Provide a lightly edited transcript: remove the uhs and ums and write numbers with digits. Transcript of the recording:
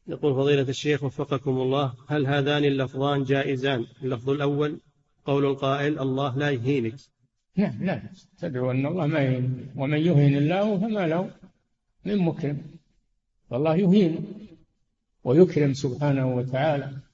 يقول فضيلة الشيخ وفقكم الله، هل هذان اللفظان جائزان؟ اللفظ الأول قول القائل الله لا يهينك. نعم، لا تدعو أن الله ما يهين، ومن يهين الله فما له من مكرم، والله يهين ويكرم سبحانه وتعالى.